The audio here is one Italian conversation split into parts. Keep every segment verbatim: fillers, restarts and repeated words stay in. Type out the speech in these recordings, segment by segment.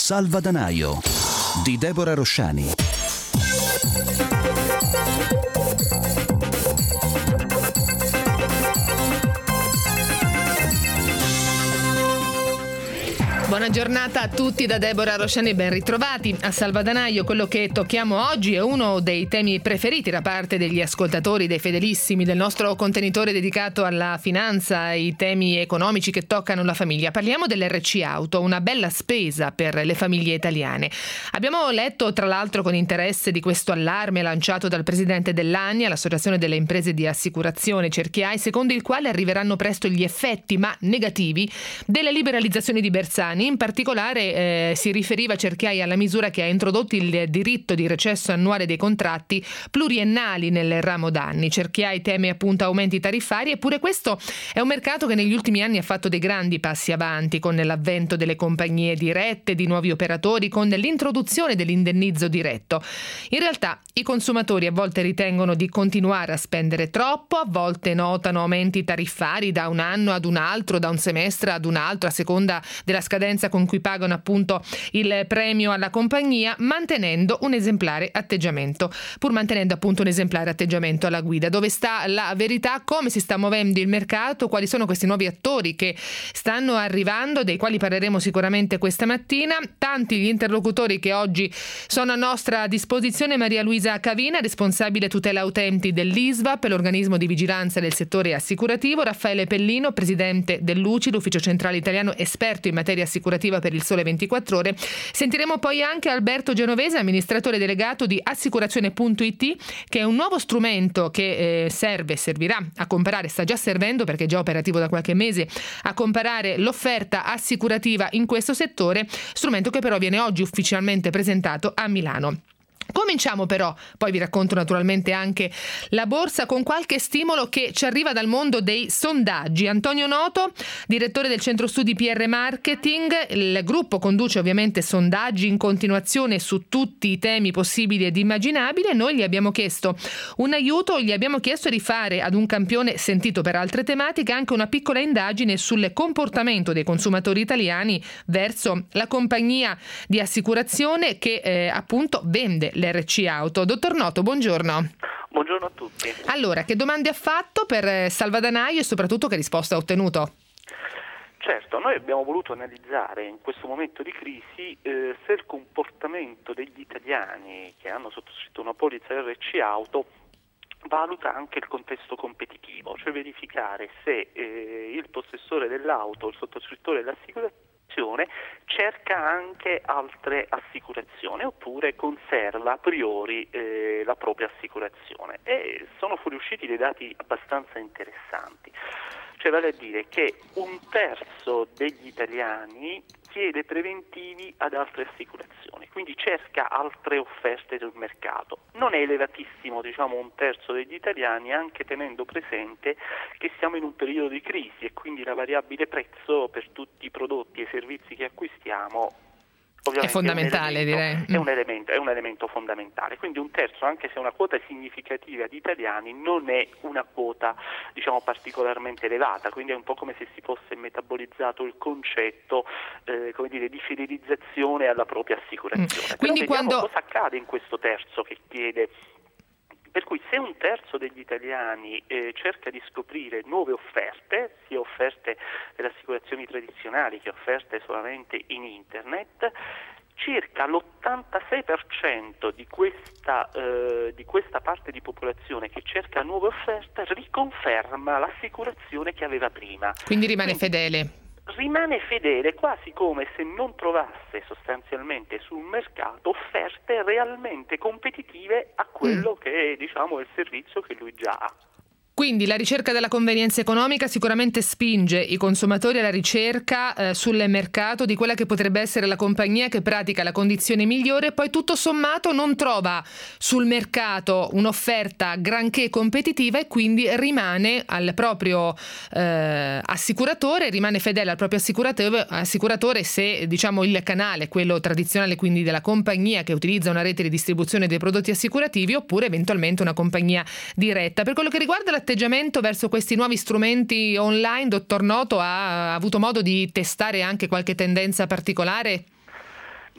Salvadanaio di Deborah Rosciani. Buona giornata a tutti da Deborah Rosciani, ben ritrovati a Salvadanaio. Quello che tocchiamo oggi è uno dei temi preferiti da parte degli ascoltatori, dei fedelissimi del nostro contenitore dedicato alla finanza, ai temi economici che toccano la famiglia. Parliamo dell'R C Auto, una bella spesa per le famiglie italiane. Abbiamo letto tra l'altro con interesse di questo allarme lanciato dal presidente dell'A N I A, l'Associazione delle Imprese di Assicurazione Cerchiai, secondo il quale arriveranno presto gli effetti, ma negativi, delle liberalizzazioni di Bersani. In particolare eh, si riferiva Cerchiai alla misura che ha introdotto il diritto di recesso annuale dei contratti pluriennali nel ramo danni. Cerchiai teme appunto aumenti tariffari, eppure questo è un mercato che negli ultimi anni ha fatto dei grandi passi avanti con l'avvento delle compagnie dirette, di nuovi operatori, con l'introduzione dell'indennizzo diretto. In realtà i consumatori a volte ritengono di continuare a spendere troppo, a volte notano aumenti tariffari da un anno ad un altro, da un semestre ad un altro, a seconda della scadenza con cui pagano appunto il premio alla compagnia, mantenendo un esemplare atteggiamento, pur mantenendo appunto un esemplare atteggiamento alla guida. Dove sta la verità? Come si sta muovendo il mercato? Quali sono questi nuovi attori che stanno arrivando, dei quali parleremo sicuramente questa mattina? Tanti gli interlocutori che oggi sono a nostra disposizione. Maria Luisa Cavina, responsabile tutela utenti dell'I S V A P, l'organismo di vigilanza del settore assicurativo; Raffaele Pellino, presidente dell'U C I, l'Ufficio Centrale Italiano, esperto in materia assicurativa per il Sole ventiquattro Ore. Sentiremo poi anche Alberto Genovese, amministratore delegato di assicurazione punto it, che è un nuovo strumento che eh, serve, servirà a comparare, sta già servendo perché è già operativo da qualche mese, a comparare l'offerta assicurativa in questo settore, strumento che però viene oggi ufficialmente presentato a Milano. Cominciamo però, poi vi racconto naturalmente anche la borsa, con qualche stimolo che ci arriva dal mondo dei sondaggi. Antonio Noto, direttore del centro studi P R Marketing, il gruppo conduce ovviamente sondaggi in continuazione su tutti i temi possibili ed immaginabili, e noi gli abbiamo chiesto un aiuto, gli abbiamo chiesto di fare ad un campione sentito per altre tematiche anche una piccola indagine sul comportamento dei consumatori italiani verso la compagnia di assicurazione che eh, appunto vende l'R C Auto. Dottor Noto, buongiorno. Buongiorno a tutti. Allora, che domande ha fatto per Salvadanaio e soprattutto che risposta ha ottenuto? Certo, noi abbiamo voluto analizzare in questo momento di crisi eh, se il comportamento degli italiani che hanno sottoscritto una polizza R C Auto valuta anche il contesto competitivo, cioè verificare se eh, il possessore dell'auto, il sottoscrittore dell'assicurazione, cerca anche altre assicurazioni oppure conserva a priori eh, la propria assicurazione, e sono fuoriusciti dei dati abbastanza interessanti, cioè vale a dire che un terzo degli italiani chiede preventivi ad altre assicurazioni, quindi cerca altre offerte del mercato. Non è elevatissimo, diciamo, un terzo degli italiani, anche tenendo presente che siamo in un periodo di crisi e quindi la variabile prezzo per tutti i prodotti e servizi che acquistiamo ovviamente è fondamentale, è un elemento, direi. È un elemento, è un elemento fondamentale. Quindi un terzo, anche se è una quota significativa di italiani, non è una quota, diciamo, particolarmente elevata. Quindi è un po' come se si fosse metabolizzato il concetto, eh, come dire, di fidelizzazione alla propria assicurazione. Mm. Quindi Però vediamo quando cosa accade in questo terzo che chiede. Per cui se un terzo degli italiani eh, cerca di scoprire nuove offerte, sia offerte delle assicurazioni tradizionali che offerte solamente in internet, circa l'ottantasei per cento di questa, eh, di questa parte di popolazione che cerca nuove offerte riconferma l'assicurazione che aveva prima. Quindi rimane Quindi, fedele. Rimane fedele, quasi come se non trovasse sostanzialmente sul mercato offerte realmente competitive a quello mm. che è, diciamo, il servizio che lui già ha. Quindi la ricerca della convenienza economica sicuramente spinge i consumatori alla ricerca eh, sul mercato di quella che potrebbe essere la compagnia che pratica la condizione migliore, poi tutto sommato non trova sul mercato un'offerta granché competitiva e quindi rimane al proprio eh, assicuratore, rimane fedele al proprio assicuratore, assicuratore se, diciamo, il canale, quello tradizionale, quindi della compagnia che utilizza una rete di distribuzione dei prodotti assicurativi, oppure eventualmente una compagnia diretta. Per quello che riguarda la atteggiamento verso questi nuovi strumenti online, dottor Noto, ha avuto modo di testare anche qualche tendenza particolare?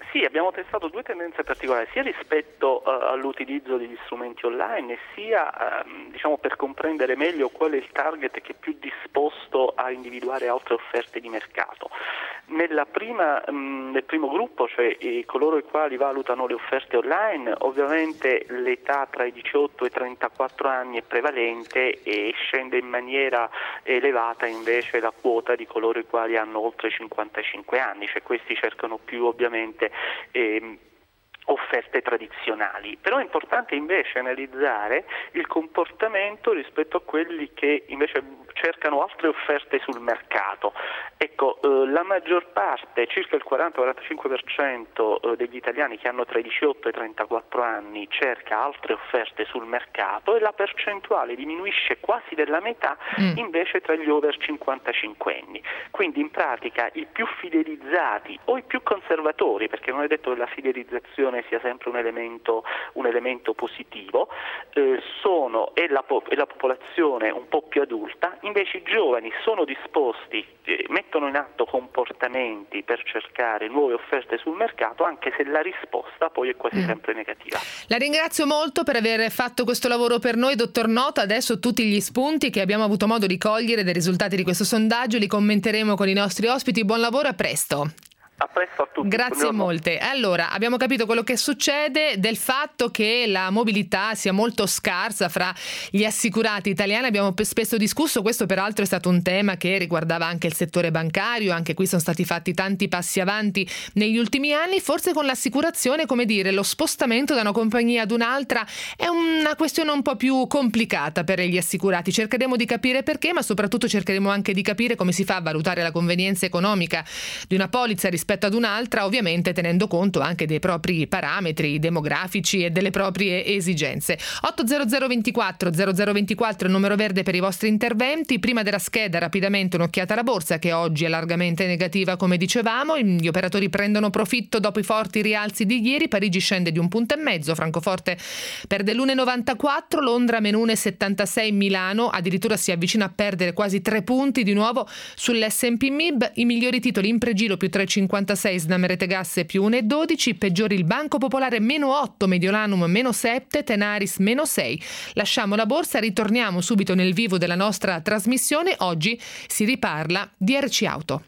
Sì, abbiamo testato due tendenze particolari, sia rispetto uh, all'utilizzo degli strumenti online, sia uh, diciamo per comprendere meglio qual è il target che è più disposto a individuare altre offerte di mercato. Nella prima, mh, nel primo gruppo, cioè eh, coloro i quali valutano le offerte online, ovviamente l'età tra i diciotto e i trentaquattro anni è prevalente e scende in maniera elevata invece la quota di coloro i quali hanno oltre cinquantacinque anni, cioè questi cercano più ovviamente ehm, offerte tradizionali. Però è importante invece analizzare il comportamento rispetto a quelli che invece cercano altre offerte sul mercato. Ecco, eh, la maggior parte, circa il quaranta quarantacinque per cento eh, degli italiani che hanno tra i diciotto e i trentaquattro anni cerca altre offerte sul mercato e la percentuale diminuisce quasi della metà mm. invece tra gli over cinquantacinquenni. Quindi in pratica i più fidelizzati o i più conservatori, perché non è detto che la fidelizzazione sia sempre un elemento, un elemento positivo, eh, sono e la, e la popolazione un po' più adulta. Invece i giovani sono disposti, eh, mettono in atto comportamenti per cercare nuove offerte sul mercato, anche se la risposta poi è quasi mm. sempre negativa. La ringrazio molto per aver fatto questo lavoro per noi, dottor Nota. Adesso tutti gli spunti che abbiamo avuto modo di cogliere dai risultati di questo sondaggio li commenteremo con i nostri ospiti. Buon lavoro, a presto. A presto a tutti. Grazie molte. Allora, abbiamo capito quello che succede, del fatto che la mobilità sia molto scarsa fra gli assicurati italiani. Abbiamo spesso discusso, questo peraltro è stato un tema che riguardava anche il settore bancario, anche qui sono stati fatti tanti passi avanti negli ultimi anni. Forse con l'assicurazione, come dire, lo spostamento da una compagnia ad un'altra è una questione un po' più complicata per gli assicurati. Cercheremo di capire perché, ma soprattutto cercheremo anche di capire come si fa a valutare la convenienza economica di una polizza rispetto rispetto ad un'altra, ovviamente tenendo conto anche dei propri parametri demografici e delle proprie esigenze. otto zero zero ventiquattro zero zero ventiquattro il numero verde per i vostri interventi. Prima della scheda, rapidamente un'occhiata alla borsa, che oggi è largamente negativa, come dicevamo. Gli operatori prendono profitto dopo i forti rialzi di ieri. Parigi scende di un punto e mezzo, Francoforte perde l'uno virgola novantaquattro, Londra meno uno virgola settantasei, Milano addirittura si avvicina a perdere quasi tre punti di nuovo sull'esse and pi M I B. I migliori titoli in pregiro più tre virgola cinquantasei, Snam Rete Gas più uno virgola dodici, peggiori il Banco Popolare meno otto, Mediolanum meno sette, Tenaris meno sei. Lasciamo la borsa, ritorniamo subito nel vivo della nostra trasmissione. Oggi si riparla di R C Auto.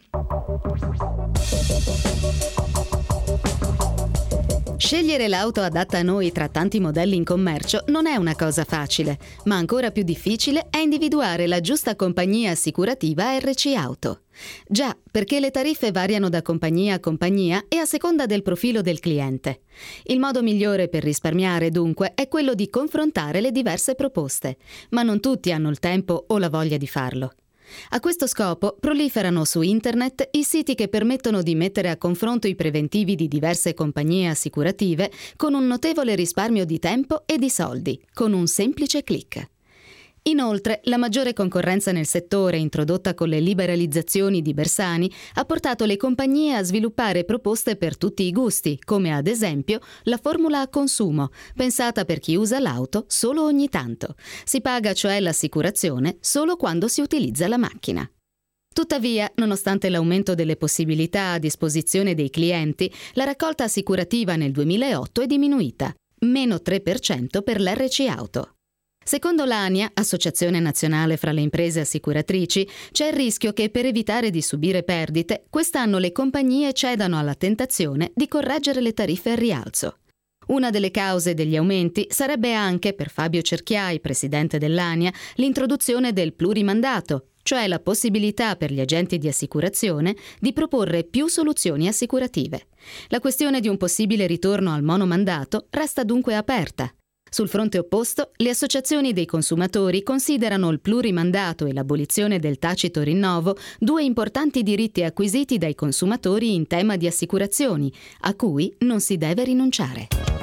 Scegliere l'auto adatta a noi tra tanti modelli in commercio non è una cosa facile, ma ancora più difficile è individuare la giusta compagnia assicurativa R C Auto. Già, perché le tariffe variano da compagnia a compagnia e a seconda del profilo del cliente. Il modo migliore per risparmiare, dunque, è quello di confrontare le diverse proposte, ma non tutti hanno il tempo o la voglia di farlo. A questo scopo proliferano su internet i siti che permettono di mettere a confronto i preventivi di diverse compagnie assicurative con un notevole risparmio di tempo e di soldi, con un semplice click. Inoltre, la maggiore concorrenza nel settore, introdotta con le liberalizzazioni di Bersani, ha portato le compagnie a sviluppare proposte per tutti i gusti, come ad esempio la formula a consumo, pensata per chi usa l'auto solo ogni tanto. Si paga cioè l'assicurazione solo quando si utilizza la macchina. Tuttavia, nonostante l'aumento delle possibilità a disposizione dei clienti, la raccolta assicurativa nel duemilaotto è diminuita, meno tre per cento per l'R C Auto. Secondo l'ANIA, Associazione Nazionale fra le Imprese Assicuratrici, c'è il rischio che per evitare di subire perdite, quest'anno le compagnie cedano alla tentazione di correggere le tariffe al rialzo. Una delle cause degli aumenti sarebbe anche, per Fabio Cerchiai, presidente dell'ANIA, l'introduzione del plurimandato, cioè la possibilità per gli agenti di assicurazione di proporre più soluzioni assicurative. La questione di un possibile ritorno al monomandato resta dunque aperta. Sul fronte opposto, le associazioni dei consumatori considerano il plurimandato e l'abolizione del tacito rinnovo due importanti diritti acquisiti dai consumatori in tema di assicurazioni, a cui non si deve rinunciare.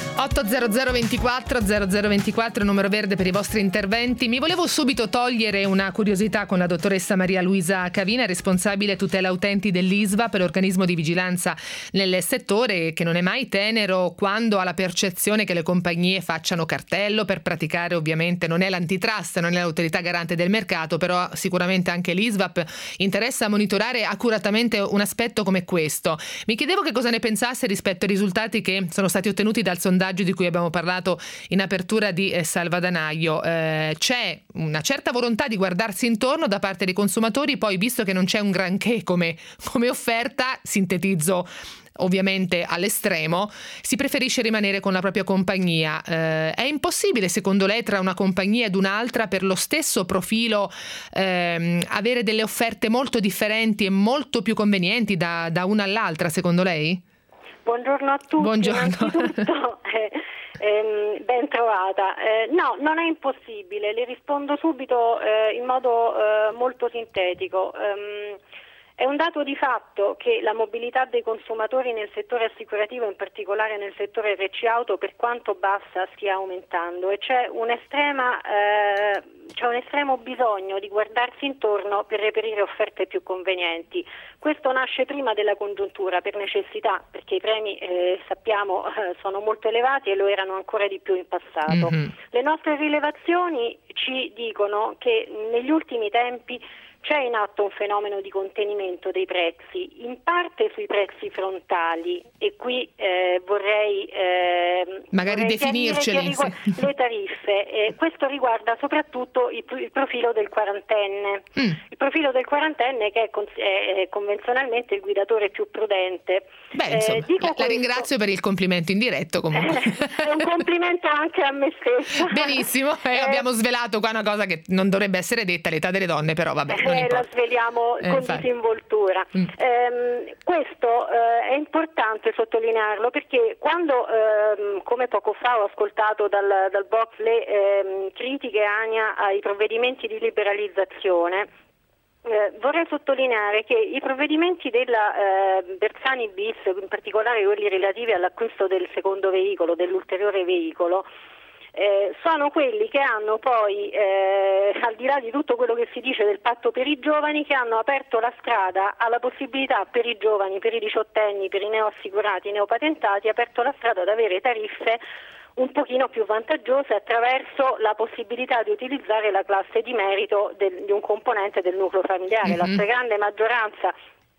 otto zero zero ventiquattro zero zero ventiquattro, numero verde per i vostri interventi. Mi volevo subito togliere una curiosità con la dottoressa Maria Luisa Cavina, responsabile tutela utenti dell'I S V A P, l'organismo di vigilanza nel settore, che non è mai tenero quando ha la percezione che le compagnie facciano cartello per praticare, ovviamente non è l'antitrust, non è l'autorità garante del mercato, però sicuramente anche l'I S V A P interessa monitorare accuratamente un aspetto come questo. Mi chiedevo che cosa ne pensasse rispetto ai risultati che sono stati ottenuti dal sondaggio di cui abbiamo parlato in apertura di eh, Salvadanaio. Eh, c'è una certa volontà di guardarsi intorno da parte dei consumatori, poi visto che non c'è un granché come, come offerta, sintetizzo ovviamente all'estremo, si preferisce rimanere con la propria compagnia. Eh, è impossibile, secondo lei, tra una compagnia ed un'altra, per lo stesso profilo, ehm, avere delle offerte molto differenti e molto più convenienti da, da una all'altra, secondo lei? Buongiorno a tutti. Buongiorno. Innanzitutto, eh, ehm, ben trovata. Eh, no, non è impossibile, le rispondo subito eh, in modo eh, molto sintetico. Um, È un dato di fatto che la mobilità dei consumatori nel settore assicurativo, in particolare nel settore R C auto, per quanto bassa, stia aumentando e c'è un estrema, eh, c'è un estremo bisogno di guardarsi intorno per reperire offerte più convenienti. Questo nasce prima della congiuntura, per necessità, perché i premi eh, sappiamo eh, sono molto elevati e lo erano ancora di più in passato. Mm-hmm. Le nostre rilevazioni ci dicono che negli ultimi tempi c'è in atto un fenomeno di contenimento dei prezzi, in parte sui prezzi frontali, e qui eh, vorrei eh, magari vorrei definirceli rigu- le tariffe. Eh, questo riguarda soprattutto il, il profilo del quarantenne. Mm. Il profilo del quarantenne, che è, con- è convenzionalmente il guidatore più prudente. Beh, insomma, eh, dico la, questo, la ringrazio per il complimento indiretto, comunque. È un complimento anche a me stessa. Benissimo, eh, eh, abbiamo svelato qua una cosa che non dovrebbe essere detta, l'età delle donne, però vabbè. Eh, la sveliamo eh, con infatti. disinvoltura. Mm. Eh, questo eh, è importante sottolinearlo, perché quando, eh, come poco fa ho ascoltato dal, dal box le eh, critiche ANIA ai provvedimenti di liberalizzazione, Eh, vorrei sottolineare che i provvedimenti della eh, Bersani bis, in particolare quelli relativi all'acquisto del secondo veicolo, dell'ulteriore veicolo, eh, sono quelli che hanno poi, eh, al di là di tutto quello che si dice del patto per i giovani, che hanno aperto la strada alla possibilità per i giovani, per i diciottenni, per i neoassicurati, i neopatentati, aperto la strada ad avere tariffe un pochino più vantaggiose attraverso la possibilità di utilizzare la classe di merito del, di un componente del nucleo familiare. Mm-hmm. La stragrande maggioranza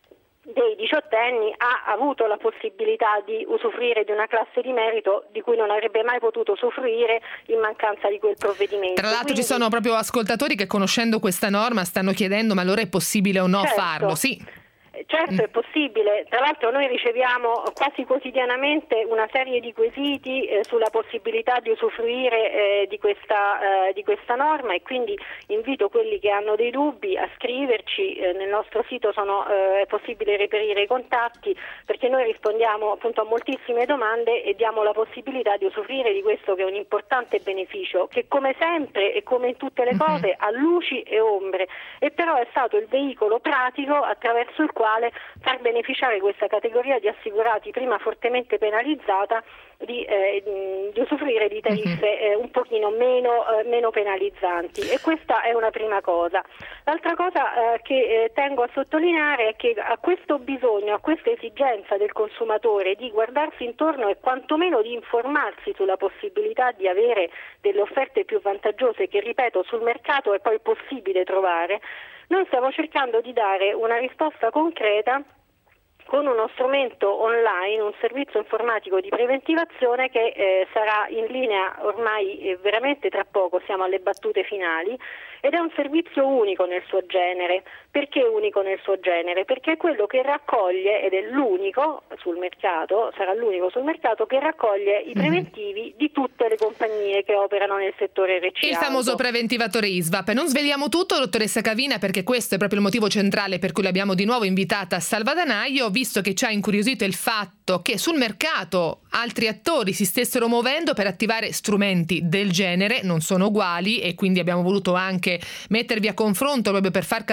dei diciottenni ha avuto la possibilità di usufruire di una classe di merito di cui non avrebbe mai potuto usufruire in mancanza di quel provvedimento. Tra l'altro Quindi, ci sono proprio ascoltatori che, conoscendo questa norma, stanno chiedendo: ma allora è possibile o no certo, farlo? Sì. Certo, è possibile. Tra l'altro noi riceviamo quasi quotidianamente una serie di quesiti eh, sulla possibilità di usufruire eh, di questa eh, di questa norma, e quindi invito quelli che hanno dei dubbi a scriverci. Eh, nel nostro sito sono, eh, è possibile reperire i contatti, perché noi rispondiamo appunto a moltissime domande e diamo la possibilità di usufruire di questo, che è un importante beneficio, che come sempre e come in tutte le cose ha luci e ombre, e però è stato il veicolo pratico attraverso il quale far beneficiare questa categoria di assicurati, prima fortemente penalizzata, di, eh, di usufruire di tariffe eh, un pochino meno, eh, meno penalizzanti, e questa è una prima cosa. L'altra cosa eh, che eh, tengo a sottolineare è che a questo bisogno, a questa esigenza del consumatore di guardarsi intorno e quantomeno di informarsi sulla possibilità di avere delle offerte più vantaggiose, che ripeto sul mercato è poi possibile trovare, noi stiamo cercando di dare una risposta concreta con uno strumento online, un servizio informatico di preventivazione che eh, sarà in linea ormai eh, veramente tra poco, siamo alle battute finali, ed è un servizio unico nel suo genere. Perché unico nel suo genere? Perché è quello che raccoglie, ed è l'unico sul mercato, sarà l'unico sul mercato che raccoglie i preventivi mm-hmm. di tutte le compagnie che operano nel settore R C auto. Il famoso preventivatore I S V A P. Non sveliamo tutto, dottoressa Cavina, perché questo è proprio il motivo centrale per cui l'abbiamo di nuovo invitata a Salvadanaio, visto che ci ha incuriosito il fatto che sul mercato altri attori si stessero muovendo per attivare strumenti del genere, non sono uguali, e quindi abbiamo voluto anche mettervi a confronto proprio per far capire ai consumatori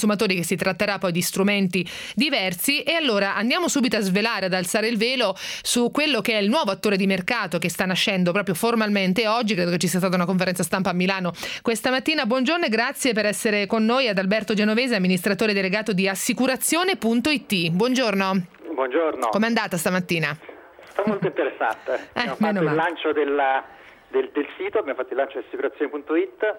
consumatori che si tratterà poi di strumenti diversi. E allora andiamo subito a svelare, ad alzare il velo su quello che è il nuovo attore di mercato che sta nascendo proprio formalmente oggi. Credo che ci sia stata una conferenza stampa a Milano questa mattina. Buongiorno e grazie per essere con noi ad Alberto Genovese, amministratore delegato di assicurazione punto it. Buongiorno. Buongiorno. Com'è andata stamattina? Sto molto interessata. Eh, abbiamo fatto il male. lancio della, del, del sito, abbiamo fatto il lancio di assicurazione punto it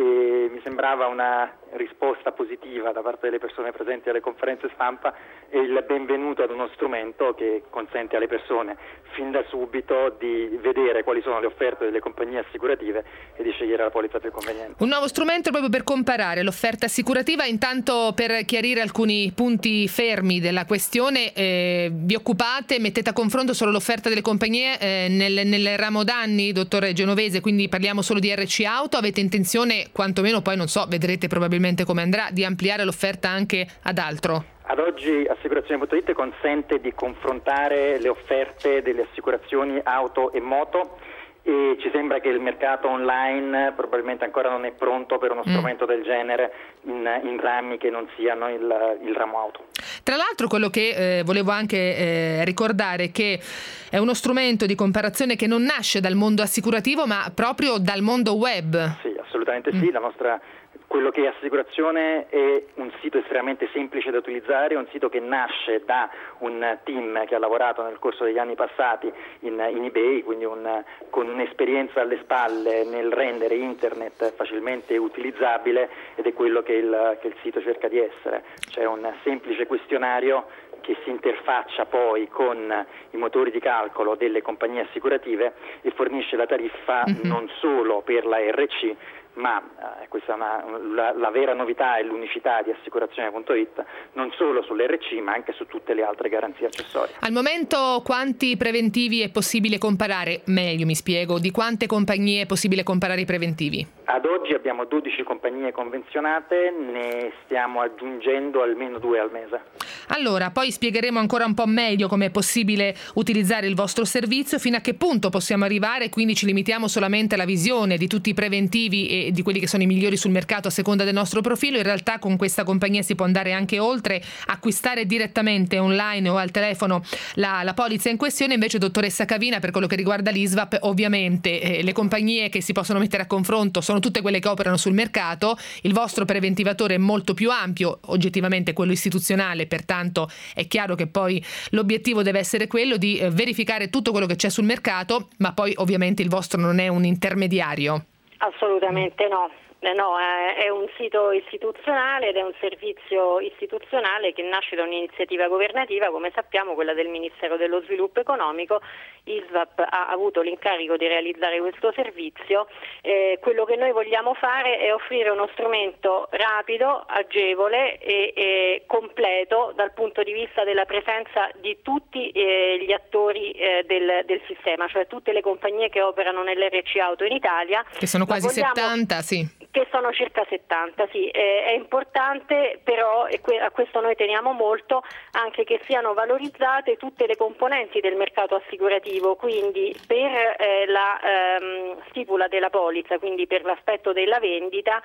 e mi sembrava una risposta positiva da parte delle persone presenti alle conferenze stampa e il benvenuto ad uno strumento che consente alle persone fin da subito di vedere quali sono le offerte delle compagnie assicurative e di scegliere la polizza più conveniente. Un nuovo strumento proprio per comparare l'offerta assicurativa. Intanto, per chiarire alcuni punti fermi della questione, eh, vi occupate, mettete a confronto solo l'offerta delle compagnie eh, nel, nel ramo danni, dottore Genovese, quindi parliamo solo di erre ci Auto. Avete intenzione, quantomeno poi non so, vedrete probabilmente come andrà, di ampliare l'offerta anche ad altro? Ad oggi assicurazione punto it consente di confrontare le offerte delle assicurazioni auto e moto e ci sembra che il mercato online probabilmente ancora non è pronto per uno strumento mm. del genere in, in rami che non siano il, il ramo auto. Tra l'altro, quello che eh, volevo anche eh, ricordare è che è uno strumento di comparazione che non nasce dal mondo assicurativo ma proprio dal mondo web. Sì, assolutamente mm. sì. La nostra Quello che è assicurazione è un sito estremamente semplice da utilizzare, un sito che nasce da un team che ha lavorato nel corso degli anni passati in, in eBay, quindi un, con un'esperienza alle spalle nel rendere internet facilmente utilizzabile, ed è quello che il, che il sito cerca di essere. C'è un semplice questionario che si interfaccia poi con i motori di calcolo delle compagnie assicurative e fornisce la tariffa mm-hmm. non solo per la erre ci, ma eh, questa è una, la, la vera novità e l'unicità di assicurazione punto it, non solo sull'erre ci ma anche su tutte le altre garanzie accessorie. Al momento quanti preventivi è possibile comparare? Meglio, mi spiego, di quante compagnie è possibile comparare i preventivi? Ad oggi abbiamo dodici compagnie convenzionate, ne stiamo aggiungendo almeno due al mese. Allora, poi spiegheremo ancora un po' meglio come è possibile utilizzare il vostro servizio, fino a che punto possiamo arrivare, quindi ci limitiamo solamente alla visione di tutti i preventivi e di quelli che sono i migliori sul mercato a seconda del nostro profilo. In realtà con questa compagnia si può andare anche oltre, acquistare direttamente online o al telefono la, la polizza in questione. Invece, dottoressa Cavina, per quello che riguarda l'I S V A P, ovviamente eh, le compagnie che si possono mettere a confronto sono tutte quelle che operano sul mercato. Il vostro preventivatore è molto più ampio, oggettivamente quello istituzionale, pertanto è chiaro che poi l'obiettivo deve essere quello di eh, verificare tutto quello che c'è sul mercato, ma poi ovviamente il vostro non è un intermediario. Assolutamente no. Eh no, è un sito istituzionale ed è un servizio istituzionale che nasce da un'iniziativa governativa, come sappiamo, quella del Ministero dello Sviluppo Economico. I S V A P ha avuto l'incarico di realizzare questo servizio. Eh, quello che noi vogliamo fare è offrire uno strumento rapido, agevole e, e completo dal punto di vista della presenza di tutti eh, gli attori eh, del, del sistema, cioè tutte le compagnie che operano nell'erre ci Auto in Italia. Che sono quasi vogliamo... settanta, sì. Che sono circa settanta, sì. Eh, è importante però, e que- a questo noi teniamo molto, anche che siano valorizzate tutte le componenti del mercato assicurativo, quindi per eh, la ehm, stipula della polizza, quindi per l'aspetto della vendita,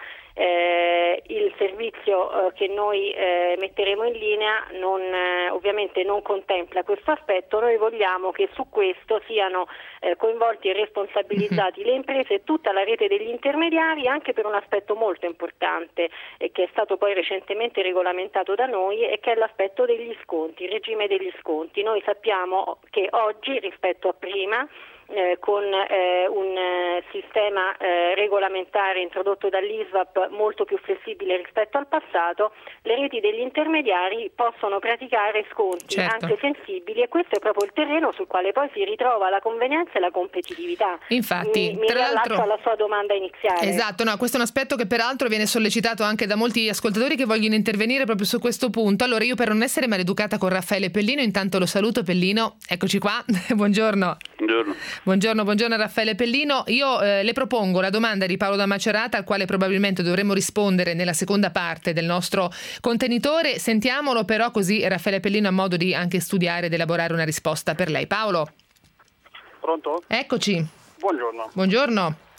eh, il servizio eh, che noi eh, metteremo in linea non, eh, ovviamente non contempla questo aspetto. Noi vogliamo che su questo siano eh, coinvolti e responsabilizzati le imprese e tutta la rete degli intermediari, anche per un aspetto molto importante e che è stato poi recentemente regolamentato da noi, e che è l'aspetto degli sconti, il regime degli sconti. Noi sappiamo che oggi rispetto a prima Eh, con eh, un eh, sistema eh, regolamentare introdotto dall'I S V A P molto più flessibile rispetto al passato, le reti degli intermediari possono praticare sconti certo. anche sensibili, e questo è proprio il terreno sul quale poi si ritrova la convenienza e la competitività. Infatti, mi, mi tra riallaccio l'altro alla sua domanda iniziale. Esatto, no, questo è un aspetto che peraltro viene sollecitato anche da molti ascoltatori che vogliono intervenire proprio su questo punto. Allora, io, per non essere maleducata con Raffaele Pellino, intanto lo saluto. Pellino, eccoci qua. Buongiorno. Buongiorno. Buongiorno, buongiorno Raffaele Pellino. Io eh, le propongo la domanda di Paolo da Macerata, al quale probabilmente dovremmo rispondere nella seconda parte del nostro contenitore. Sentiamolo però, così Raffaele Pellino ha modo di anche studiare ed elaborare una risposta per lei. Paolo. Pronto? Eccoci. Buongiorno. Buongiorno.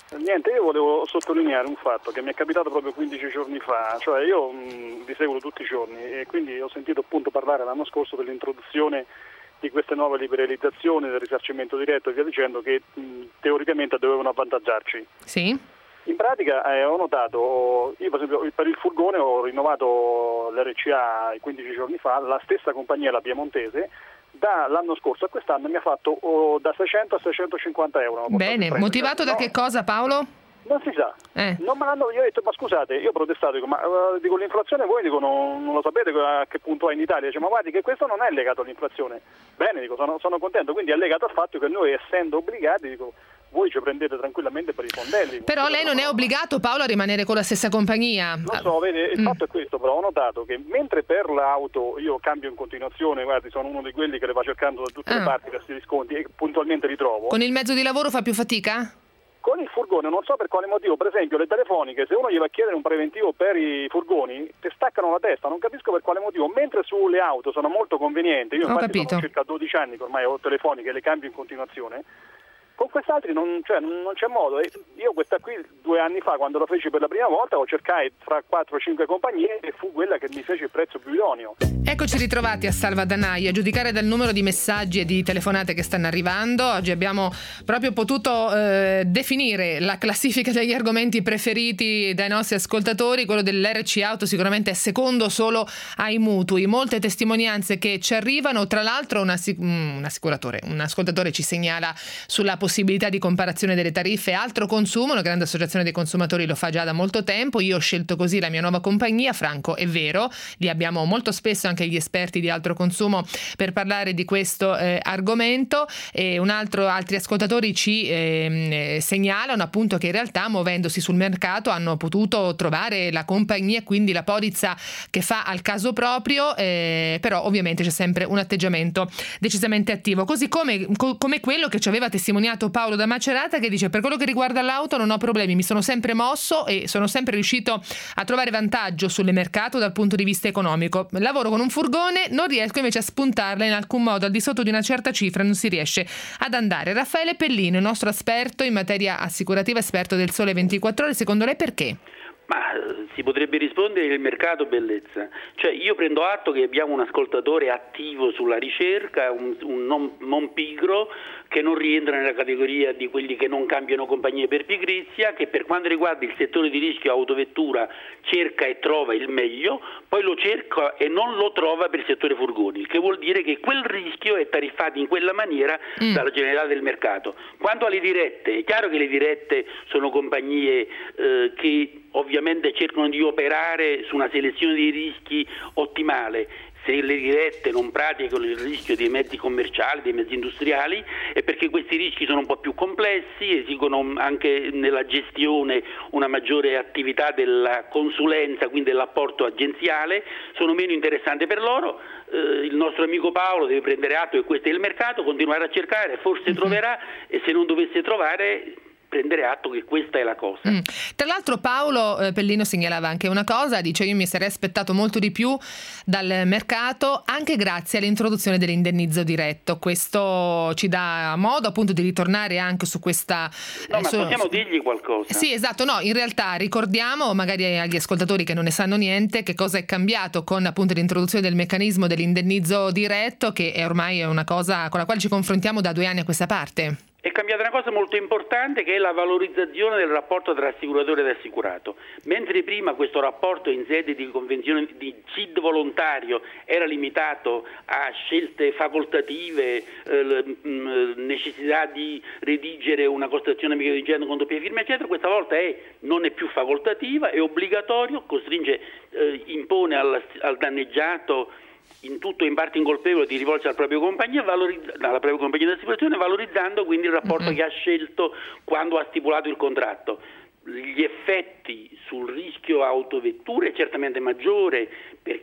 Niente, io volevo sottolineare un fatto che mi è capitato proprio quindici giorni fa, cioè io mh, vi seguo tutti i giorni e quindi ho sentito appunto parlare l'anno scorso dell'introduzione di queste nuove liberalizzazioni, del risarcimento diretto e via dicendo, che mh, teoricamente dovevano avvantaggiarci. Sì. In pratica eh, ho notato, io per esempio per il furgone ho rinnovato l'R C A quindici giorni fa, la stessa compagnia, la piemontese, dall'anno scorso a quest'anno mi ha fatto oh, da seicento a seicentocinquanta euro. Bene, motivato da no, che cosa, Paolo? Non si sa, eh. non me l'hanno, io ho detto ma scusate, io ho protestato, dico, ma uh, dico, l'inflazione voi dico, non, non lo sapete a che punto è in Italia, dice, ma guardi che questo non è legato all'inflazione. Bene, dico, sono, sono contento, quindi è legato al fatto che noi essendo obbligati, dico, voi ci prendete tranquillamente per i fondelli. Però lei non è obbligato, Paolo, a rimanere con la stessa compagnia. Lo so, vede, il mm. fatto è questo, però ho notato che mentre per l'auto io cambio in continuazione, guardi, sono uno di quelli che le va cercando da tutte ah. le parti questi sconti e puntualmente li trovo. Con il mezzo di lavoro fa più fatica? Con il furgone non so per quale motivo, per esempio le telefoniche, se uno gli va a chiedere un preventivo per i furgoni, ti staccano la testa, non capisco per quale motivo, mentre sulle auto sono molto convenienti, io ho infatti capito. sono circa dodici anni che ormai ho telefoniche e le cambio in continuazione. Con quest'altri non, cioè, non c'è modo. Io questa qui due anni fa, quando lo feci per la prima volta, lo cercai fra quattro o cinque compagnie e fu quella che mi fece il prezzo più idoneo. Eccoci ritrovati a Salvadanaio. A giudicare dal numero di messaggi e di telefonate che stanno arrivando, oggi abbiamo proprio potuto eh, definire la classifica degli argomenti preferiti dai nostri ascoltatori. Quello dell'R C auto sicuramente è secondo solo ai mutui. Molte testimonianze che ci arrivano. Tra l'altro un, assic- un assicuratore, un ascoltatore ci segnala sulla possibilità di comparazione delle tariffe Altro Consumo, una grande associazione dei consumatori lo fa già da molto tempo. Io ho scelto così la mia nuova compagnia. Franco, è vero, li abbiamo molto spesso anche gli esperti di Altro Consumo per parlare di questo eh, argomento. E un altro altri ascoltatori ci eh, segnalano appunto che in realtà muovendosi sul mercato hanno potuto trovare la compagnia, quindi la polizza che fa al caso proprio, eh, però ovviamente c'è sempre un atteggiamento decisamente attivo, così come, co- come quello che ci aveva testimoniato Paolo da Macerata, che dice: per quello che riguarda l'auto non ho problemi, mi sono sempre mosso e sono sempre riuscito a trovare vantaggio sul mercato dal punto di vista economico. Lavoro con un furgone, non riesco invece a spuntarla in alcun modo, al di sotto di una certa cifra non si riesce ad andare. Raffaele Pellino, il nostro esperto in materia assicurativa, esperto del Sole ventiquattro Ore, secondo lei perché? Ma si potrebbe rispondere il mercato bellezza, cioè io prendo atto che abbiamo un ascoltatore attivo sulla ricerca, un, un non, non pigro, che non rientra nella categoria di quelli che non cambiano compagnie per pigrizia, che per quanto riguarda il settore di rischio autovettura cerca e trova il meglio, poi lo cerca e non lo trova per il settore furgoni, il che vuol dire che quel rischio è tariffato in quella maniera mm. dalla generalità del mercato. Quanto alle dirette, è chiaro che le dirette sono compagnie eh, che ovviamente cercano di operare su una selezione di rischi ottimale. Se le dirette non praticano il rischio dei mezzi commerciali, dei mezzi industriali, è perché questi rischi sono un po' più complessi, esigono anche nella gestione una maggiore attività della consulenza, quindi dell'apporto agenziale, sono meno interessanti per loro. Eh, il nostro amico Paolo deve prendere atto che questo è il mercato, continuare a cercare, forse troverà, e se non dovesse trovare prendere atto che questa è la cosa. Mm. Tra l'altro Paolo eh, Pellino segnalava anche una cosa, dice: io mi sarei aspettato molto di più dal mercato anche grazie all'introduzione dell'indennizzo diretto. Questo ci dà modo appunto di ritornare anche su questa no, eh, ma su... possiamo dirgli qualcosa? Sì, esatto, no, in realtà ricordiamo magari agli ascoltatori che non ne sanno niente che cosa è cambiato con appunto l'introduzione del meccanismo dell'indennizzo diretto, che è ormai una cosa con la quale ci confrontiamo da due anni a questa parte. È cambiata una cosa molto importante, che è la valorizzazione del rapporto tra assicuratore ed assicurato. Mentre prima questo rapporto in sede di convenzione di C I D volontario era limitato a scelte facoltative, eh, necessità di redigere una costituzione amica di genere con doppia firma eccetera, questa volta è, non è più facoltativa, è obbligatorio, costringe, eh, impone al, al danneggiato in tutto e in parte incolpevole di rivolgersi alla propria compagnia, valorizz- alla propria compagnia di assicurazione, valorizzando quindi il rapporto mm-hmm. che ha scelto quando ha stipulato il contratto. Gli effetti sul rischio autovetture è certamente maggiore, perché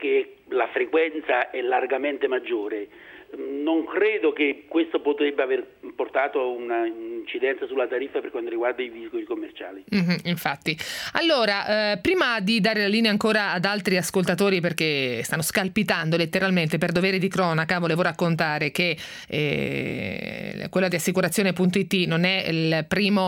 la frequenza è largamente maggiore. Non credo che questo potrebbe aver portato a una incidenza sulla tariffa per quanto riguarda i veicoli commerciali. Mm-hmm, infatti. Allora, eh, prima di dare la linea ancora ad altri ascoltatori, perché stanno scalpitando letteralmente per dovere di cronaca, volevo raccontare che eh, quella di assicurazione punto it non è il primo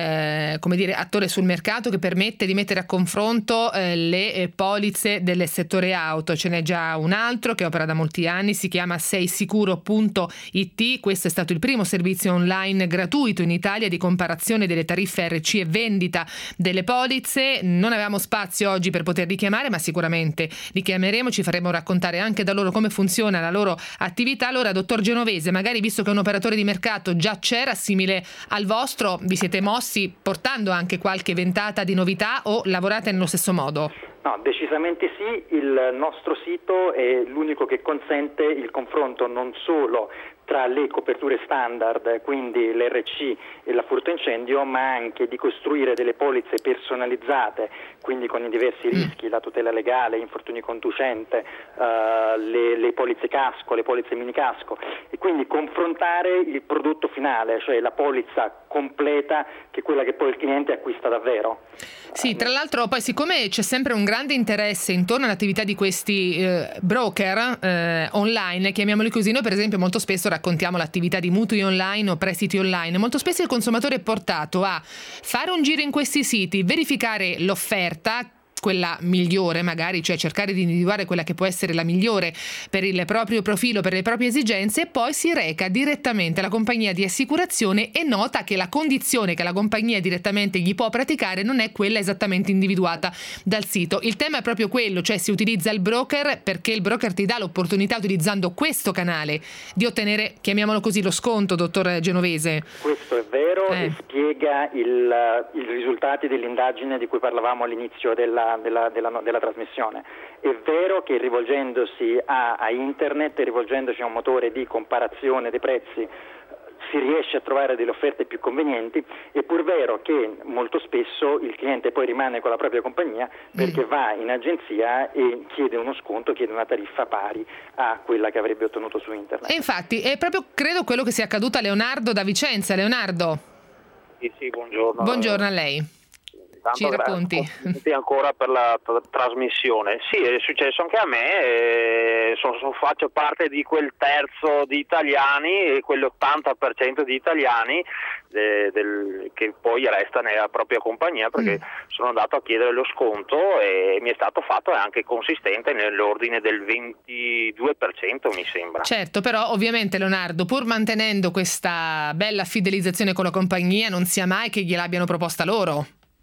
eh, come dire, attore sul mercato che permette di mettere a confronto eh, le eh, polizze del settore auto. Ce n'è già un altro che opera da molti anni, si chiama sei sicuro punto it. Questo è stato il primo servizio online gratuito in Italia di comparazione delle tariffe R C e vendita delle polizze. Non avevamo spazio oggi per poterli chiamare, ma sicuramente li chiameremo, ci faremo raccontare anche da loro come funziona la loro attività. Allora, dottor Genovese, magari visto che un operatore di mercato già c'era simile al vostro, vi siete mossi portando anche qualche ventata di novità o lavorate nello stesso modo? No, decisamente sì, il nostro sito è l'unico che consente il confronto non solo tra le coperture standard, quindi l'R C e la furto incendio, ma anche di costruire delle polizze personalizzate, quindi con i diversi rischi, la tutela legale, infortuni conducente, uh, le, le polizze casco, le polizze mini casco, e quindi confrontare il prodotto finale, cioè la polizza completa, che è quella che poi il cliente acquista davvero. Sì, tra l'altro poi siccome c'è sempre un grande interesse intorno all'attività di questi eh, broker eh, online, chiamiamoli così, noi per esempio molto spesso raccontiamo l'attività di mutui online o prestiti online, molto spesso il consumatore è portato a fare un giro in questi siti, verificare l'offerta, quella migliore magari, cioè cercare di individuare quella che può essere la migliore per il proprio profilo, per le proprie esigenze, e poi si reca direttamente alla compagnia di assicurazione e nota che la condizione che la compagnia direttamente gli può praticare non è quella esattamente individuata dal sito. Il tema è proprio quello, cioè si utilizza il broker perché il broker ti dà l'opportunità, utilizzando questo canale, di ottenere, chiamiamolo così, lo sconto, dottor Genovese. Questo è vero eh. e spiega il, i risultati dell'indagine di cui parlavamo all'inizio della Della, della, della trasmissione. È vero che rivolgendosi a, a internet, rivolgendosi a un motore di comparazione dei prezzi, si riesce a trovare delle offerte più convenienti. È pur vero che molto spesso il cliente poi rimane con la propria compagnia perché mm. va in agenzia e chiede uno sconto, chiede una tariffa pari a quella che avrebbe ottenuto su internet. E infatti è proprio, credo, quello che sia accaduto a Leonardo da Vicenza. Leonardo. Sì, sì, buongiorno. Buongiorno a lei. Tanto Ci racconti. Grazie ancora per la tra- trasmissione. Sì, è successo anche a me, eh, so, so, faccio parte di quel terzo di italiani e quell'ottanta per cento di italiani eh, del, che poi resta nella propria compagnia, perché mm. sono andato a chiedere lo sconto e mi è stato fatto anche consistente nell'ordine del ventidue per cento, mi sembra. Certo, però ovviamente Leonardo, pur mantenendo questa bella fidelizzazione con la compagnia, non sia mai che gliel'abbiano proposta loro.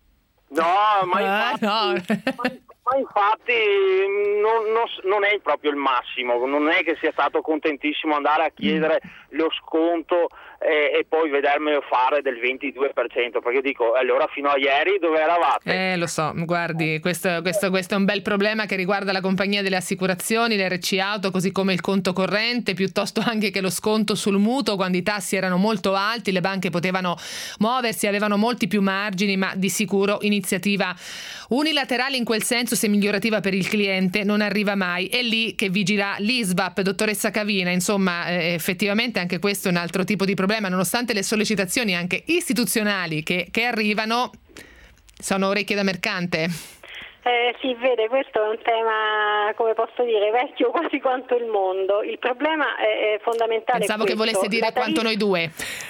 No, ma infatti, ah, no. ma, ma infatti non, non, non è proprio il massimo, non è che sia stato contentissimo andare a chiedere mm. lo sconto e, e poi vedermelo fare del ventidue per cento, perché dico, allora fino a ieri dove eravate? Eh, lo so, guardi, questo, questo, questo è un bel problema che riguarda la compagnia delle assicurazioni, l'R C auto, così come il conto corrente, piuttosto anche che lo sconto sul mutuo, quando i tassi erano molto alti, le banche potevano muoversi, avevano molti più margini, ma di sicuro iniziativa unilaterale in quel senso, se migliorativa per il cliente, non arriva mai. È lì che vigila l'I S V A P, dottoressa Cavina. Insomma, eh, effettivamente anche questo è un altro tipo di problema, nonostante le sollecitazioni anche istituzionali che, che arrivano, sono orecchie da mercante. Eh, sì, vede, questo è un tema, come posso dire, vecchio quasi quanto il mondo. Il problema è, è fondamentale. Pensavo che volesse dire tariffa... quanto noi due.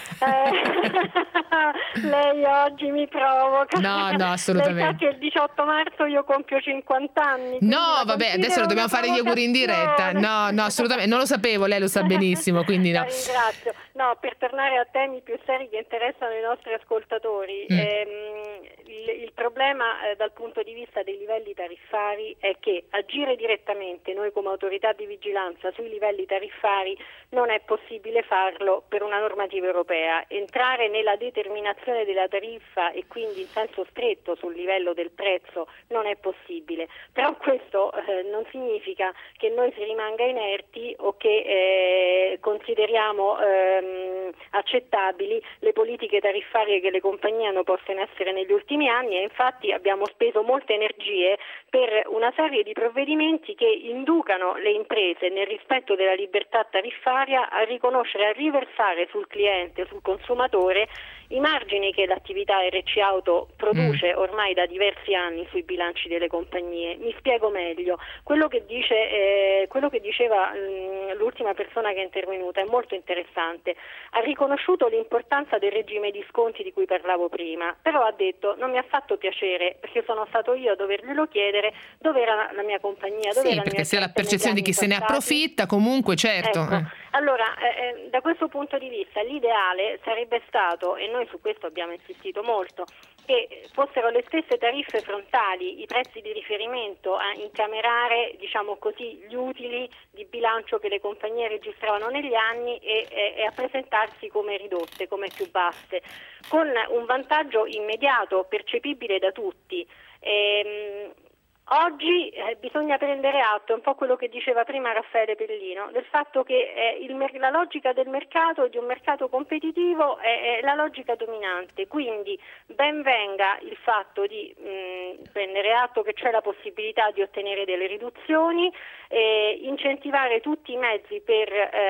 Eh, lei oggi mi provoca. No, no, assolutamente. Lei sa che il diciotto marzo io compio cinquanta anni. No, vabbè, adesso lo dobbiamo fare gli auguri in diretta. No, no, assolutamente, non lo sapevo, lei lo sa benissimo, quindi no. La ringrazio. No, per tornare a temi più seri che interessano i nostri ascoltatori, mm. ehm, il, il problema eh, dal punto di vista dei livelli tariffari è che agire direttamente noi come autorità di vigilanza sui livelli tariffari non è possibile farlo per una normativa europea. Entrare nella determinazione della tariffa e quindi in senso stretto sul livello del prezzo non è possibile, però questo eh, non significa che noi si rimanga inerti o che eh, consideriamo eh, ehm, accettabili le politiche tariffarie che le compagnie hanno posto in essere negli ultimi anni, e infatti abbiamo speso molte energie per una serie di provvedimenti che inducano le imprese, nel rispetto della libertà tariffaria, a riconoscere, a riversare sul cliente, sul consumatore, i margini che l'attività R C Auto produce ormai da diversi anni sui bilanci delle compagnie. Mi spiego meglio. Quello che dice, eh, quello che diceva mh, l'ultima persona che è intervenuta è molto interessante. Ha riconosciuto l'importanza del regime di sconti di cui parlavo prima, però ha detto: non mi ha fatto piacere, perché sono stato io a doverglielo chiedere, dove era la mia compagnia, dove sì, era perché si ha la percezione di chi passati. se ne approfitta, comunque, certo. Ecco. Eh. Allora, eh, da questo punto di vista l'ideale sarebbe stato, e noi su questo abbiamo insistito molto, che fossero le stesse tariffe frontali, i prezzi di riferimento a incamerare, diciamo così, gli utili di bilancio che le compagnie registravano negli anni e, e, e a presentarsi come ridotte, come più basse, con un vantaggio immediato, percepibile da tutti. Ehm, Oggi eh, bisogna prendere atto, è un po' quello che diceva prima Raffaele Pellino, del fatto che eh, il, la logica del mercato, di un mercato competitivo, è, è la logica dominante, quindi ben venga il fatto di mh, prendere atto che c'è la possibilità di ottenere delle riduzioni, eh, incentivare tutti i mezzi per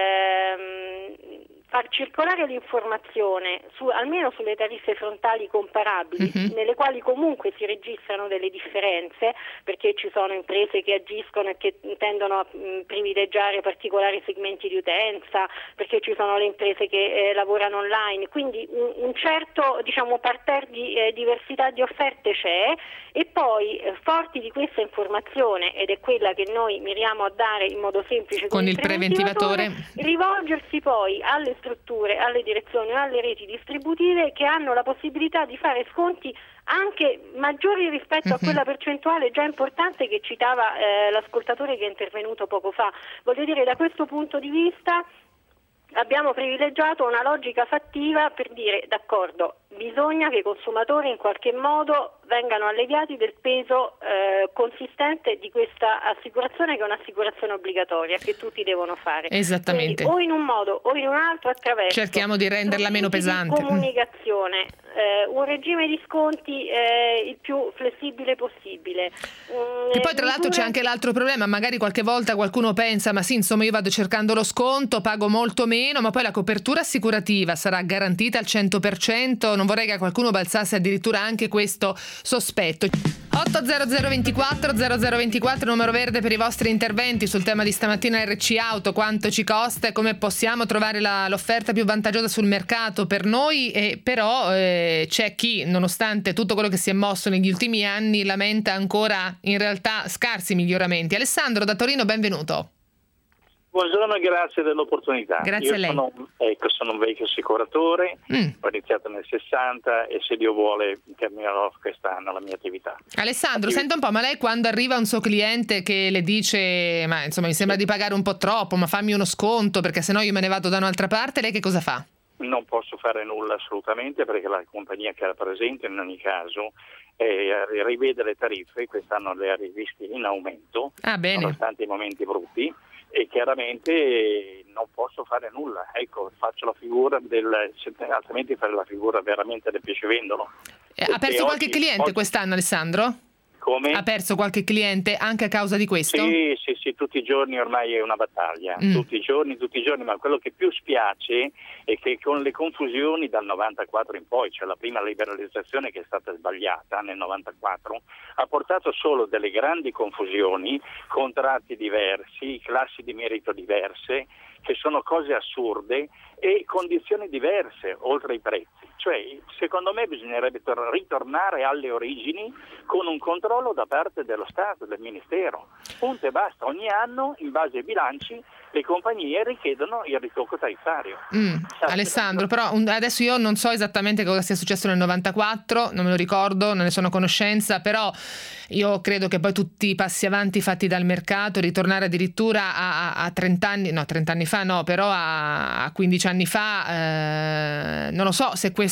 ehm, far circolare l'informazione su, almeno sulle tariffe frontali comparabili, uh-huh. nelle quali comunque si registrano delle differenze, perché ci sono imprese che agiscono e che tendono a mh, privilegiare particolari segmenti di utenza, perché ci sono le imprese che eh, lavorano online, quindi un, un certo, diciamo, parterre di eh, diversità di offerte c'è, e poi eh, forti di questa informazione, ed è quella che noi miriamo a dare in modo semplice con, con il preventivatore, rivolgersi poi alle strutture, alle direzioni o alle reti distributive che hanno la possibilità di fare sconti anche maggiori rispetto uh-huh. a quella percentuale già importante che citava eh, l'ascoltatore che è intervenuto poco fa. Voglio dire, da questo punto di vista abbiamo privilegiato una logica fattiva per dire: d'accordo, bisogna che i consumatori in qualche modo vengano alleviati del peso eh, consistente di questa assicurazione, che è un'assicurazione obbligatoria che tutti devono fare. Esattamente. Quindi, o in un modo o in un altro, attraverso cerchiamo di renderla meno pesante. Comunicazione, eh, un regime di sconti eh, il più flessibile possibile. Mm, e poi tra l'altro c'è anche l'altro problema, magari qualche volta qualcuno pensa: ma sì, insomma, io vado cercando lo sconto, pago molto meno, ma poi la copertura assicurativa sarà garantita al cento per cento. Non vorrei che qualcuno balzasse addirittura anche questo sospetto. otto zero zero ventiquattro zero zero ventiquattro, numero verde per i vostri interventi sul tema di stamattina. R C Auto, quanto ci costa e come possiamo trovare la, l'offerta più vantaggiosa sul mercato per noi, e però eh, c'è chi, nonostante tutto quello che si è mosso negli ultimi anni, lamenta ancora in realtà scarsi miglioramenti. Alessandro da Torino, benvenuto. Buongiorno e grazie dell'opportunità. Grazie Io a lei. Sono, ecco, sono un vecchio assicuratore, mm. ho iniziato nel sessanta e se Dio vuole terminerò quest'anno la mia attività. Alessandro, Attiv- senta un po', ma lei quando arriva un suo cliente che le dice: ma insomma mi sembra di pagare un po' troppo, ma fammi uno sconto perché sennò io me ne vado da un'altra parte, lei che cosa fa? Non posso fare nulla assolutamente, perché la compagnia che era presente in ogni caso eh, rivede le tariffe, quest'anno le ha riviste in aumento, ah, bene. nonostante i momenti brutti, e chiaramente non posso fare nulla. Ecco, faccio la figura del, altrimenti fare la figura veramente del pescivendolo. Eh, ha perso qualche oggi, cliente oggi... quest'anno, Alessandro? Come? Ha perso qualche cliente anche a causa di questo? Sì, sì, sì, tutti i giorni ormai è una battaglia, mm. tutti i giorni, tutti i giorni, ma quello che più spiace è che con le confusioni dal novantaquattro in poi, cioè la prima liberalizzazione che è stata sbagliata nel novantaquattro, ha portato solo delle grandi confusioni, contratti diversi, classi di merito diverse, che sono cose assurde, e condizioni diverse oltre ai prezzi. Cioè, secondo me bisognerebbe tor- ritornare alle origini con un controllo da parte dello Stato, del Ministero. Punto e basta. Ogni anno, in base ai bilanci, le compagnie richiedono il ritocco tariffario. Mm. Alessandro, però un, adesso io non so esattamente cosa sia successo nel novantaquattro, non me lo ricordo, non ne sono a conoscenza, però io credo che poi tutti i passi avanti fatti dal mercato, ritornare addirittura a, a, a trenta anni, no, trenta anni fa no, però a, a quindici anni fa, eh, non lo so se questo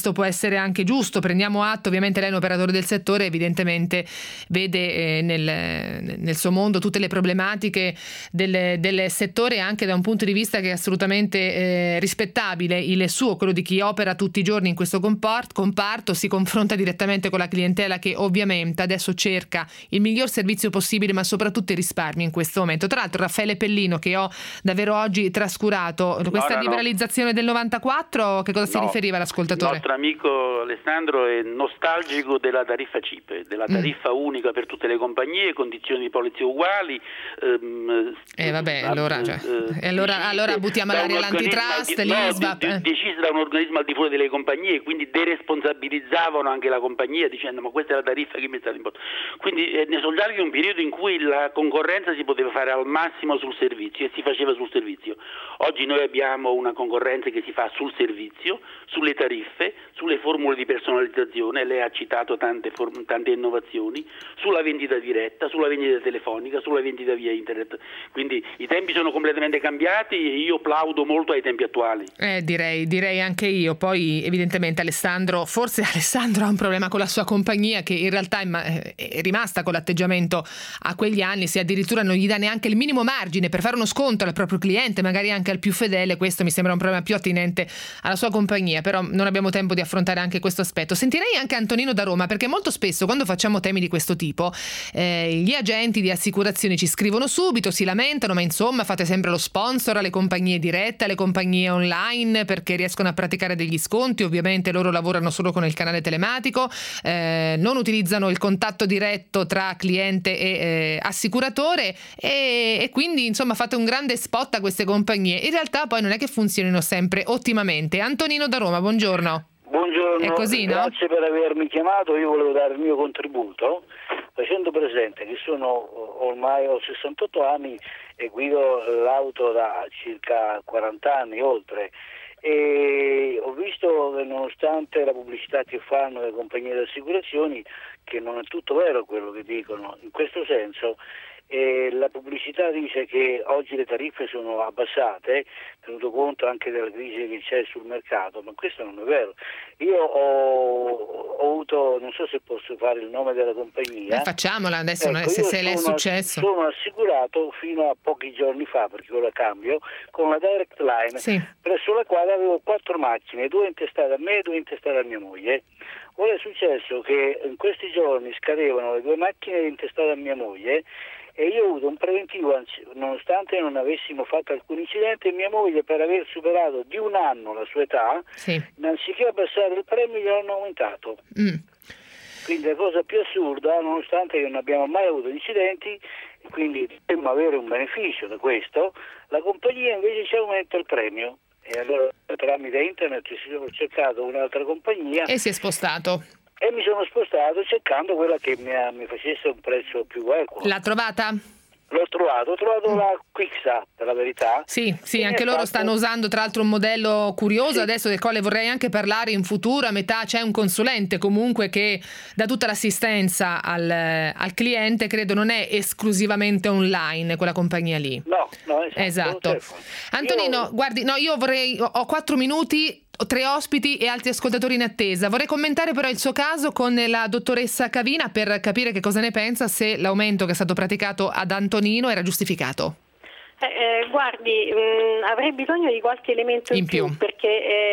questo può essere anche giusto, prendiamo atto. Ovviamente lei è un operatore del settore, evidentemente vede eh, nel, nel suo mondo tutte le problematiche del, del settore, anche da un punto di vista che è assolutamente eh, rispettabile il suo, quello di chi opera tutti i giorni in questo compart- comparto, si confronta direttamente con la clientela che ovviamente adesso cerca il miglior servizio possibile, ma soprattutto i risparmi in questo momento. Tra l'altro Raffaele Pellino, che ho davvero oggi trascurato, questa no, no, liberalizzazione no. del novantaquattro, che cosa si no, riferiva l'ascoltatore? Il nostro amico Alessandro è nostalgico della tariffa C I P E, della tariffa mm. unica per tutte le compagnie, condizioni di polizia uguali. Ehm, eh vabbè, allora, cioè, eh, allora, allora buttiamo all'aria l'antitrust, di, l'I S V A P. No, di, decisa da un organismo al di fuori delle compagnie, quindi deresponsabilizzavano anche la compagnia dicendo ma questa è la tariffa che mi è stata imposta. Quindi eh, ne sono già un periodo in cui la concorrenza si poteva fare al massimo sul servizio e si faceva sul servizio. Oggi noi abbiamo una concorrenza che si fa sul servizio, sulle tariffe, sulle formule di personalizzazione, lei ha citato tante, form- tante innovazioni, sulla vendita diretta, sulla vendita telefonica, sulla vendita via internet. Quindi i tempi sono completamente cambiati e io plaudo molto ai tempi attuali. Eh, direi, direi anche io. Poi evidentemente Alessandro, forse Alessandro ha un problema con la sua compagnia, che in realtà è, è rimasta con l'atteggiamento a quegli anni, se addirittura non gli dà neanche il minimo margine per fare uno sconto al proprio cliente, magari anche al più fedele. Questo mi sembra un problema più attinente alla sua compagnia, però non abbiamo tempo di affrontare anche questo aspetto. Sentirei anche Antonino da Roma, perché molto spesso quando facciamo temi di questo tipo eh, gli agenti di assicurazioni ci scrivono subito, si lamentano, ma insomma fate sempre lo sponsor alle compagnie dirette, alle compagnie online, perché riescono a praticare degli sconti. Ovviamente loro lavorano solo con il canale telematico, eh, non utilizzano il contatto diretto tra cliente e eh, assicuratore e, e quindi insomma fate un grande spot a queste compagnie. In realtà poi non è che funzionino sempre ottimamente. Antonino da Roma, buongiorno. Buongiorno, è così, no? Grazie per avermi chiamato. Io volevo dare il mio contributo facendo presente che sono ormai ho sessantotto anni e guido l'auto da circa quaranta anni oltre, e ho visto che nonostante la pubblicità che fanno le compagnie di assicurazioni, che non è tutto vero quello che dicono, in questo senso e la pubblicità dice che oggi le tariffe sono abbassate, tenuto conto anche della crisi che c'è sul mercato, ma questo non è vero. Io ho, ho avuto, non so se posso fare il nome della compagnia. Eh, facciamola adesso, ecco, se, se le è successo. Sono assicurato fino a pochi giorni fa, perché ora cambio, con la Direct Line, sì, presso la quale avevo quattro macchine, due intestate a me e due intestate a mia moglie. Ora è successo che in questi giorni scadevano le due macchine intestate a mia moglie e io ho avuto un preventivo, nonostante non avessimo fatto alcun incidente, e mia moglie, per aver superato di un anno la sua età, sì, anziché abbassare il premio gli hanno aumentato. Mm. Quindi la cosa più assurda, nonostante che non abbiamo mai avuto incidenti, quindi dobbiamo avere un beneficio da questo, la compagnia invece ci aumenta il premio. E allora tramite internet ho cercato un'altra compagnia e si è spostato. E mi sono spostato cercando quella che mi, mi facesse un prezzo più equo. L'ha trovata? L'ho trovato, ho trovato mm. la Quixa, per la verità. Sì, sì, anche loro fatto... stanno usando tra l'altro un modello curioso, sì, adesso del quale vorrei anche parlare in futuro. A metà c'è un consulente comunque che dà tutta l'assistenza al, al cliente, credo non è esclusivamente online quella compagnia lì. No, no, esatto. esatto. Antonino, io... guardi, no, io vorrei, ho quattro minuti, tre ospiti e altri ascoltatori in attesa. Vorrei commentare però il suo caso con la dottoressa Cavina per capire che cosa ne pensa, se l'aumento che è stato praticato ad Antonino era giustificato. Eh, eh, guardi, mh, avrei bisogno di qualche elemento in, in più, più perché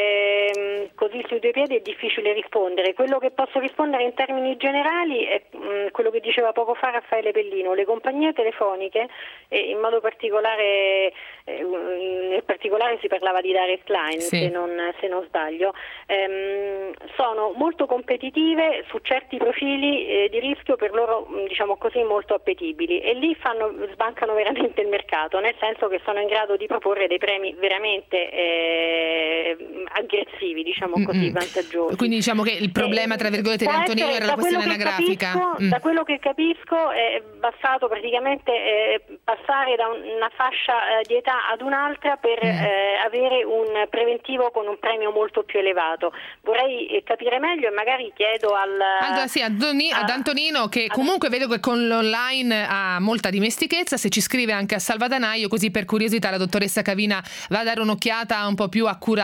eh, così sui due piedi è difficile rispondere. Quello che posso rispondere in termini generali è mh, quello che diceva poco fa Raffaele Pellino. Le compagnie telefoniche, e in modo particolare, eh, nel particolare si parlava di Direct Line, sì, se, non, se non sbaglio, ehm, sono molto competitive su certi profili eh, di rischio, per loro diciamo così molto appetibili, e lì fanno, sbancano veramente il mercato, nel senso che sono in grado di proporre dei premi veramente eh, aggressivi, diciamo così, mm-hmm, vantaggiosi. Quindi diciamo che il problema, tra virgolette, di Antonino era la questione anagrafica. Capisco, mm. Da quello che capisco è bastato praticamente eh, passare da una fascia eh, di età ad un'altra per mm. eh, avere un preventivo con un premio molto più elevato. Vorrei eh, capire meglio e magari chiedo al... Allora, sì, ad, Doni, ad Antonino, che comunque ad... vedo che con l'online ha molta dimestichezza, se ci scrive anche a Salvadanaio, così per curiosità la dottoressa Cavina va a dare un'occhiata un po' più accurata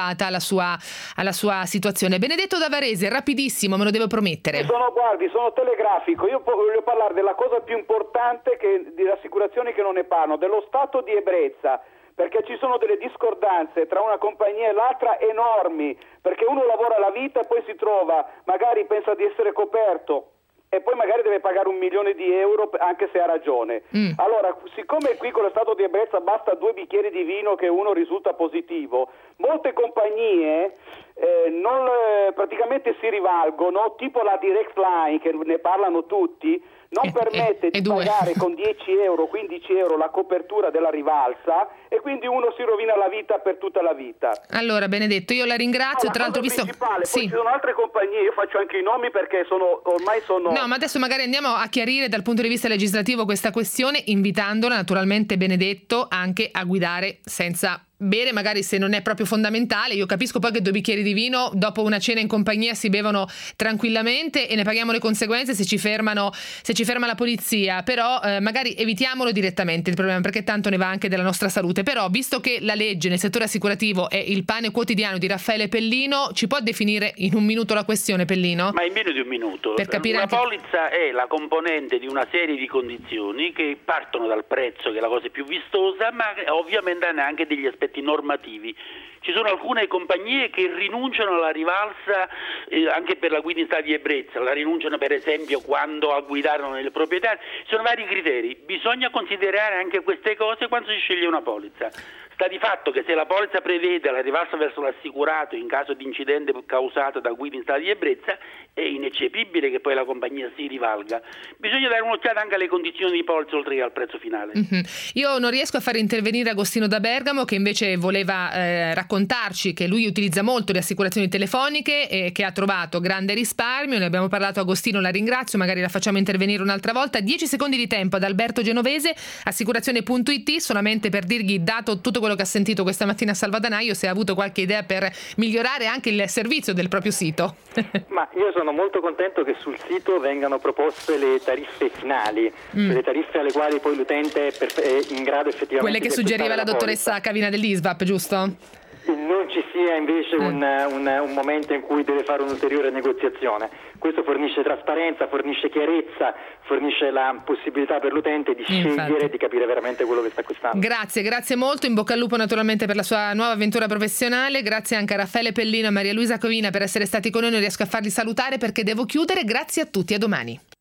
adeguata alla sua, alla sua situazione. Benedetto da Varese, rapidissimo, me lo devo promettere. Sono, guardi, sono telegrafico. Io voglio parlare della cosa più importante che, di assicurazioni che non ne parlano, dello stato di ebbrezza, perché ci sono delle discordanze tra una compagnia e l'altra enormi, perché uno lavora la vita e poi si trova, magari pensa di essere coperto e poi magari deve pagare un milione di euro anche se ha ragione. Mm. Allora, siccome qui con lo stato di ebbrezza basta due bicchieri di vino che uno risulta positivo, molte compagnie eh, non eh, praticamente si rivalgono, tipo la Direct Line, che ne parlano tutti, non permette e, e, di e pagare con dieci euro, quindici euro la copertura della rivalsa, e quindi uno si rovina la vita per tutta la vita. Allora Benedetto, io la ringrazio. No, tra l'altro visto principale, sì. Poi ci sono altre compagnie, io faccio anche i nomi perché sono ormai sono No, ma adesso magari andiamo a chiarire dal punto di vista legislativo questa questione, invitandola naturalmente Benedetto anche a guidare senza bere, magari se non è proprio fondamentale. Io capisco poi che due bicchieri di vino dopo una cena in compagnia si bevono tranquillamente e ne paghiamo le conseguenze se ci fermano se ci ferma la polizia, però eh, magari evitiamolo direttamente il problema, perché tanto ne va anche della nostra salute. Però visto che la legge nel settore assicurativo è il pane quotidiano di Raffaele Pellino, ci può definire in un minuto la questione, Pellino? Ma in meno di un minuto. Per capire una anche... polizza è la componente di una serie di condizioni che partono dal prezzo, che è la cosa più vistosa, ma ovviamente hanno anche degli aspetti normativi. Ci sono alcune compagnie che rinunciano alla rivalsa eh, anche per la guida in stato di ebbrezza, la rinunciano per esempio quando a guidare nelle proprietà. Ci sono vari criteri, bisogna considerare anche queste cose quando si sceglie una polizza. Sta di fatto che se la polizza prevede la rivalsa verso l'assicurato in caso di incidente causato da guida in stato di ebbrezza, è ineccepibile che poi la compagnia si rivalga. Bisogna dare un'occhiata anche alle condizioni di polizza oltre che al prezzo finale. Mm-hmm. Io non riesco a far intervenire Agostino da Bergamo, che invece voleva eh, raccontarci che lui utilizza molto le assicurazioni telefoniche e che ha trovato grande risparmio. Ne abbiamo parlato, Agostino, la ringrazio, magari la facciamo intervenire un'altra volta. dieci secondi di tempo ad Alberto Genovese, assicurazione punto it, solamente per dirgli, dato tutto quello che ha sentito questa mattina a Salvadanaio, se ha avuto qualche idea per migliorare anche il servizio del proprio sito. Ma io sono molto contento che sul sito vengano proposte le tariffe finali, mm. cioè le tariffe alle quali poi l'utente è, per, è in grado effettivamente quelle che suggeriva la dottoressa polizza. Cavina dell'I S V A P, giusto? Non ci sia invece un, un, un momento in cui deve fare un'ulteriore negoziazione. Questo fornisce trasparenza, fornisce chiarezza, fornisce la possibilità per l'utente di scegliere, infatti, di capire veramente quello che sta acquistando. Grazie, grazie molto, in bocca al lupo naturalmente per la sua nuova avventura professionale. Grazie anche a Raffaele Pellino e Maria Luisa Covina per essere stati con noi. Non riesco a farli salutare perché devo chiudere. Grazie a tutti, a domani.